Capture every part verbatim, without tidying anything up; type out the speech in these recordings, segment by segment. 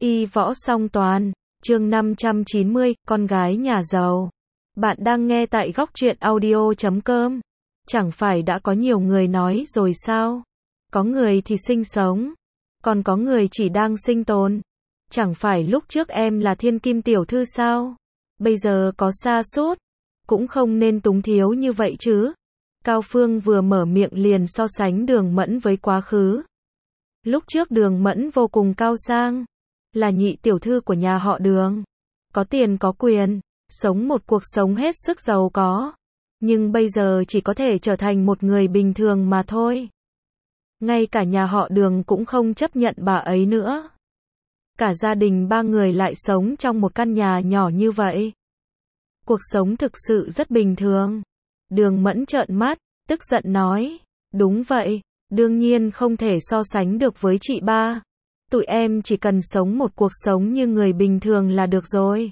Y võ song toàn, chương năm trăm chín mươi, con gái nhà giàu. Bạn đang nghe tại góc truyện audio chấm com. Chẳng phải đã có nhiều người nói rồi sao? Có người thì sinh sống, còn có người chỉ đang sinh tồn. Chẳng phải lúc trước em là thiên kim tiểu thư sao? Bây giờ có sa sút, cũng không nên túng thiếu như vậy chứ. Cao Phương vừa mở miệng liền so sánh Đường Mẫn với quá khứ. Lúc trước Đường Mẫn vô cùng cao sang, là nhị tiểu thư của nhà họ Đường, có tiền có quyền, sống một cuộc sống hết sức giàu có. Nhưng bây giờ chỉ có thể trở thành một người bình thường mà thôi. Ngay cả nhà họ Đường cũng không chấp nhận bà ấy nữa. Cả gia đình ba người lại sống trong một căn nhà nhỏ như vậy. Cuộc sống thực sự rất bình thường. Đường Mẫn trợn mắt, tức giận nói, đúng vậy, đương nhiên không thể so sánh được với chị ba. Tụi em chỉ cần sống một cuộc sống như người bình thường là được rồi.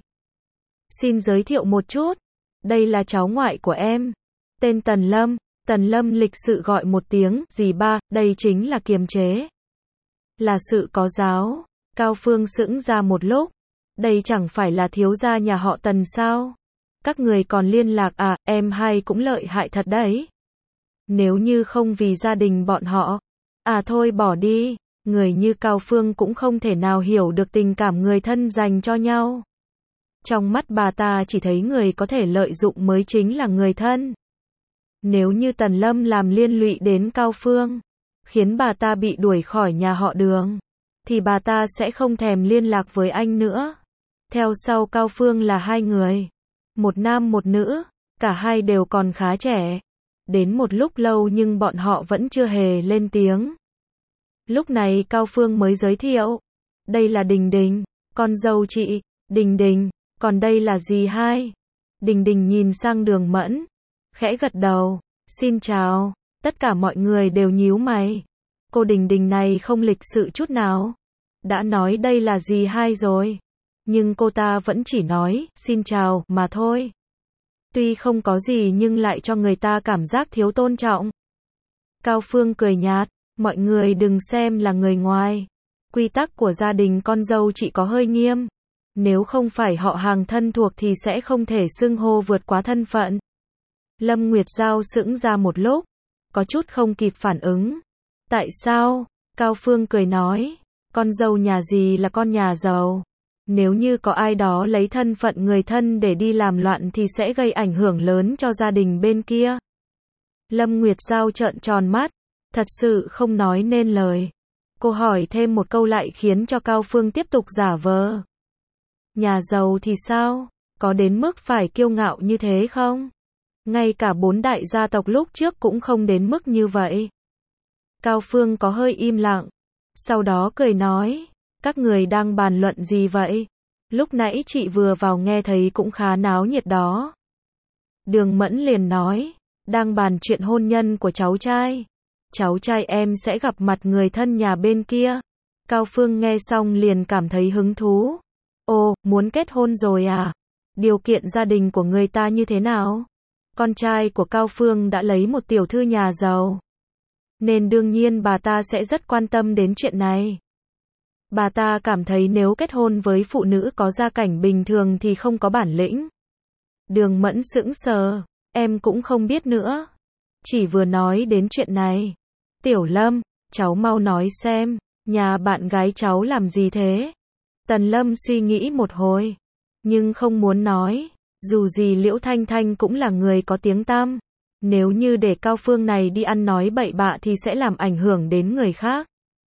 Xin giới thiệu một chút, đây là cháu ngoại của em, tên Tần Lâm. Tần Lâm lịch sự gọi một tiếng, dì ba, đây chính là kiềm chế. Là sự có giáo. Cao Phương sững ra một lúc, đây chẳng phải là thiếu gia nhà họ Tần sao? Các người còn liên lạc à, em hai cũng lợi hại thật đấy. Nếu như không vì gia đình bọn họ, à thôi bỏ đi, người như Cao Phương cũng không thể nào hiểu được tình cảm người thân dành cho nhau. Trong mắt bà ta chỉ thấy người có thể lợi dụng mới chính là người thân. Nếu như Tần Lâm làm liên lụy đến Cao Phương, khiến bà ta bị đuổi khỏi nhà họ Đường, thì bà ta sẽ không thèm liên lạc với anh nữa. Theo sau Cao Phương là hai người, một nam một nữ, cả hai đều còn khá trẻ. Đến một lúc lâu nhưng bọn họ vẫn chưa hề lên tiếng. Lúc này Cao Phương mới giới thiệu, đây là Đình Đình, con dâu chị. Đình Đình, còn đây là dì hai. Đình Đình nhìn sang Đường Mẫn, khẽ gật đầu, xin chào. Tất cả mọi người đều nhíu mày. Cô Đình Đình này không lịch sự chút nào. Đã nói đây là dì hai rồi, nhưng cô ta vẫn chỉ nói, xin chào, mà thôi. Tuy không có gì nhưng lại cho người ta cảm giác thiếu tôn trọng. Cao Phương cười nhạt, mọi người đừng xem là người ngoài. Quy tắc của gia đình con dâu chị có hơi nghiêm. Nếu không phải họ hàng thân thuộc thì sẽ không thể xưng hô vượt quá thân phận. Lâm Nguyệt Giao sững ra một lúc, có chút không kịp phản ứng. Tại sao? Cao Phương cười nói, con dâu nhà dì là con nhà giàu. Nếu như có ai đó lấy thân phận người thân để đi làm loạn thì sẽ gây ảnh hưởng lớn cho gia đình bên kia. Lâm Nguyệt Giao trợn tròn mắt, thật sự không nói nên lời. Cô hỏi thêm một câu lại khiến cho Cao Phương tiếp tục giả vờ. Nhà giàu thì sao? Có đến mức phải kiêu ngạo như thế không? Ngay cả bốn đại gia tộc lúc trước cũng không đến mức như vậy. Cao Phương có hơi im lặng, sau đó cười nói, các người đang bàn luận gì vậy? Lúc nãy chị vừa vào nghe thấy cũng khá náo nhiệt đó. Đường Mẫn liền nói, đang bàn chuyện hôn nhân của cháu trai. Cháu trai em sẽ gặp mặt người thân nhà bên kia. Cao Phương nghe xong liền cảm thấy hứng thú. Ồ, muốn kết hôn rồi à? Điều kiện gia đình của người ta như thế nào? Con trai của Cao Phương đã lấy một tiểu thư nhà giàu, nên đương nhiên bà ta sẽ rất quan tâm đến chuyện này. Bà ta cảm thấy nếu kết hôn với phụ nữ có gia cảnh bình thường thì không có bản lĩnh. Đường Mẫn sững sờ, em cũng không biết nữa. Chỉ vừa nói đến chuyện này. Tiểu Lâm, cháu mau nói xem, nhà bạn gái cháu làm gì thế? Tần Lâm suy nghĩ một hồi, nhưng không muốn nói. Dù gì Liễu Thanh Thanh cũng là người có tiếng tăm. Nếu như để Cao Phương này đi ăn nói bậy bạ thì sẽ làm ảnh hưởng đến người khác.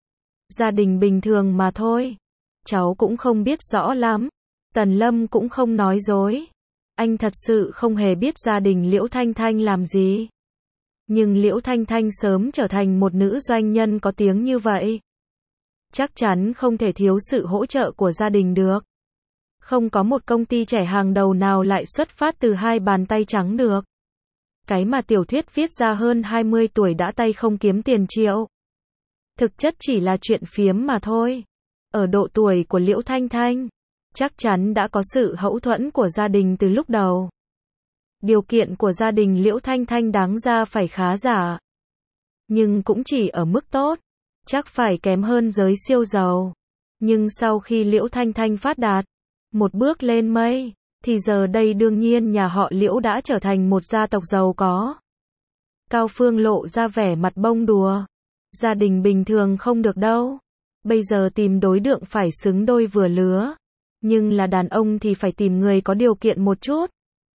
Gia đình bình thường mà thôi. Cháu cũng không biết rõ lắm. Tần Lâm cũng không nói dối. Anh thật sự không hề biết gia đình Liễu Thanh Thanh làm gì. Nhưng Liễu Thanh Thanh sớm trở thành một nữ doanh nhân có tiếng như vậy. Chắc chắn không thể thiếu sự hỗ trợ của gia đình được. Không có một công ty trẻ hàng đầu nào lại xuất phát từ hai bàn tay trắng được. Cái mà tiểu thuyết viết ra hơn hai mươi tuổi đã tay không kiếm tiền triệu. Thực chất chỉ là chuyện phiếm mà thôi. Ở độ tuổi của Liễu Thanh Thanh, chắc chắn đã có sự hậu thuẫn của gia đình từ lúc đầu. Điều kiện của gia đình Liễu Thanh Thanh đáng ra phải khá giả. Nhưng cũng chỉ ở mức tốt. Chắc phải kém hơn giới siêu giàu. Nhưng sau khi Liễu Thanh Thanh phát đạt, một bước lên mây, thì giờ đây đương nhiên nhà họ Liễu đã trở thành một gia tộc giàu có. Cao Phương lộ ra vẻ mặt bông đùa. Gia đình bình thường không được đâu. Bây giờ tìm đối tượng phải xứng đôi vừa lứa. Nhưng là đàn ông thì phải tìm người có điều kiện một chút.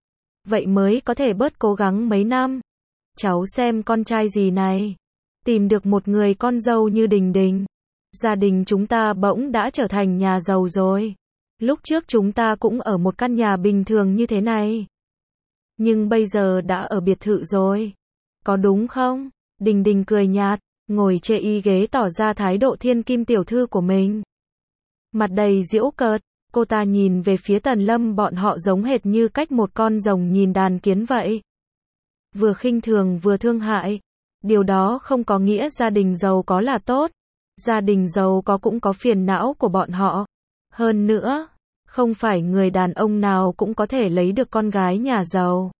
Vậy mới có thể bớt cố gắng mấy năm. Cháu xem con trai gì này. Tìm được một người con dâu như Đình Đình. Gia đình chúng ta bỗng đã trở thành nhà giàu rồi. Lúc trước chúng ta cũng ở một căn nhà bình thường như thế này. Nhưng bây giờ đã ở biệt thự rồi. Có đúng không? Đình Đình cười nhạt, ngồi chê y ghế tỏ ra thái độ thiên kim tiểu thư của mình. Mặt đầy giễu cợt, cô ta nhìn về phía Tần Lâm bọn họ giống hệt như cách một con rồng nhìn đàn kiến vậy. Vừa khinh thường vừa thương hại. Điều đó không có nghĩa gia đình giàu có là tốt. Gia đình giàu có cũng có phiền não của bọn họ. Hơn nữa, không phải người đàn ông nào cũng có thể lấy được con gái nhà giàu.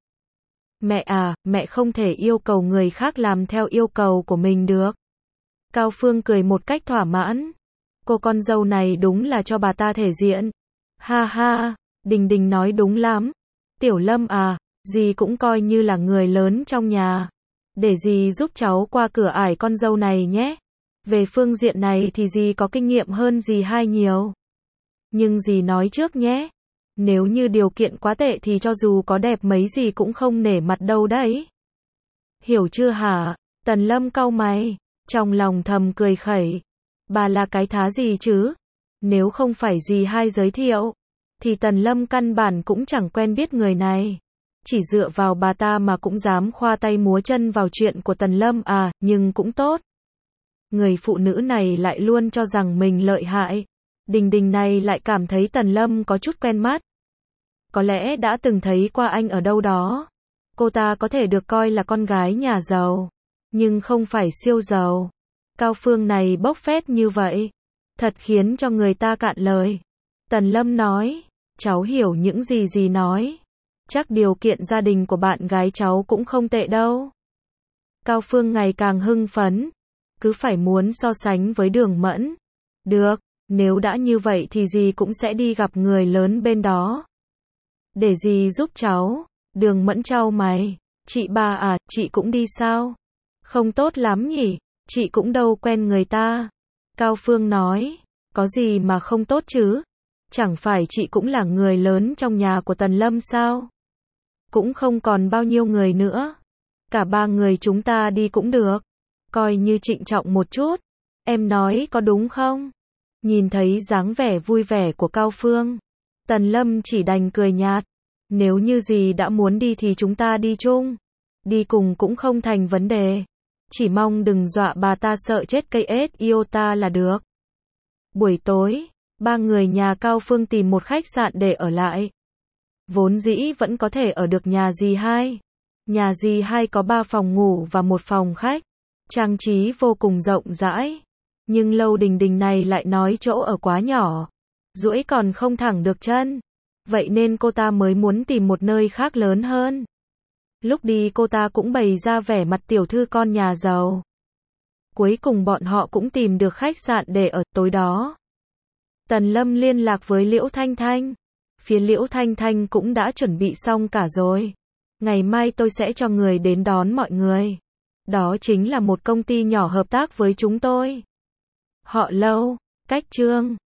Mẹ à, mẹ không thể yêu cầu người khác làm theo yêu cầu của mình được. Cao Phương cười một cách thỏa mãn. Cô con dâu này đúng là cho bà ta thể diện. Ha ha, Đình Đình nói đúng lắm. Tiểu Lâm à, dì cũng coi như là người lớn trong nhà. Để dì giúp cháu qua cửa ải con dâu này nhé. Về phương diện này thì dì có kinh nghiệm hơn dì hai nhiều. Nhưng dì nói trước nhé. Nếu như điều kiện quá tệ thì cho dù có đẹp mấy gì cũng không nể mặt đâu đấy. Hiểu chưa hả? Tần Lâm cau mày, trong lòng thầm cười khẩy. Bà là cái thá gì chứ? Nếu không phải dì hai giới thiệu, thì Tần Lâm căn bản cũng chẳng quen biết người này. Chỉ dựa vào bà ta mà cũng dám khoa tay múa chân vào chuyện của Tần Lâm à, nhưng cũng tốt. Người phụ nữ này lại luôn cho rằng mình lợi hại. Đình Đình này lại cảm thấy Tần Lâm có chút quen mắt. Có lẽ đã từng thấy qua anh ở đâu đó. Cô ta có thể được coi là con gái nhà giàu, nhưng không phải siêu giàu. Cao Phương này bốc phét như vậy, thật khiến cho người ta cạn lời. Tần Lâm nói, cháu hiểu những gì dì nói. Chắc điều kiện gia đình của bạn gái cháu cũng không tệ đâu. Cao Phương ngày càng hưng phấn, cứ phải muốn so sánh với Đường Mẫn. Được, nếu đã như vậy thì dì cũng sẽ đi gặp người lớn bên đó. Để dì giúp cháu. Đường Mẫn chau mày. Chị ba à, chị cũng đi sao? Không tốt lắm nhỉ, chị cũng đâu quen người ta. Cao Phương nói, có gì mà không tốt chứ? Chẳng phải chị cũng là người lớn trong nhà của Tần Lâm sao? Cũng không còn bao nhiêu người nữa. Cả ba người chúng ta đi cũng được. Coi như trịnh trọng một chút. Em nói có đúng không? Nhìn thấy dáng vẻ vui vẻ của Cao Phương, Tần Lâm chỉ đành cười nhạt. Nếu như dì đã muốn đi thì chúng ta đi chung. Đi cùng cũng không thành vấn đề. Chỉ mong đừng dọa bà ta sợ chết cây ết iota là được. Buổi tối, ba người nhà Cao Phương tìm một khách sạn để ở lại. Vốn dĩ vẫn có thể ở được nhà dì hai. Nhà dì hai có ba phòng ngủ và một phòng khách. Trang trí vô cùng rộng rãi. Nhưng lâu Đình Đình này lại nói chỗ ở quá nhỏ. Duỗi còn không thẳng được chân. Vậy nên cô ta mới muốn tìm một nơi khác lớn hơn. Lúc đi cô ta cũng bày ra vẻ mặt tiểu thư con nhà giàu. Cuối cùng bọn họ cũng tìm được khách sạn để ở tối đó. Tần Lâm liên lạc với Liễu Thanh Thanh. Phía Liễu Thanh Thanh cũng đã chuẩn bị xong cả rồi. Ngày mai tôi sẽ cho người đến đón mọi người. Đó chính là một công ty nhỏ hợp tác với chúng tôi. Họ Lâu, cách Trương.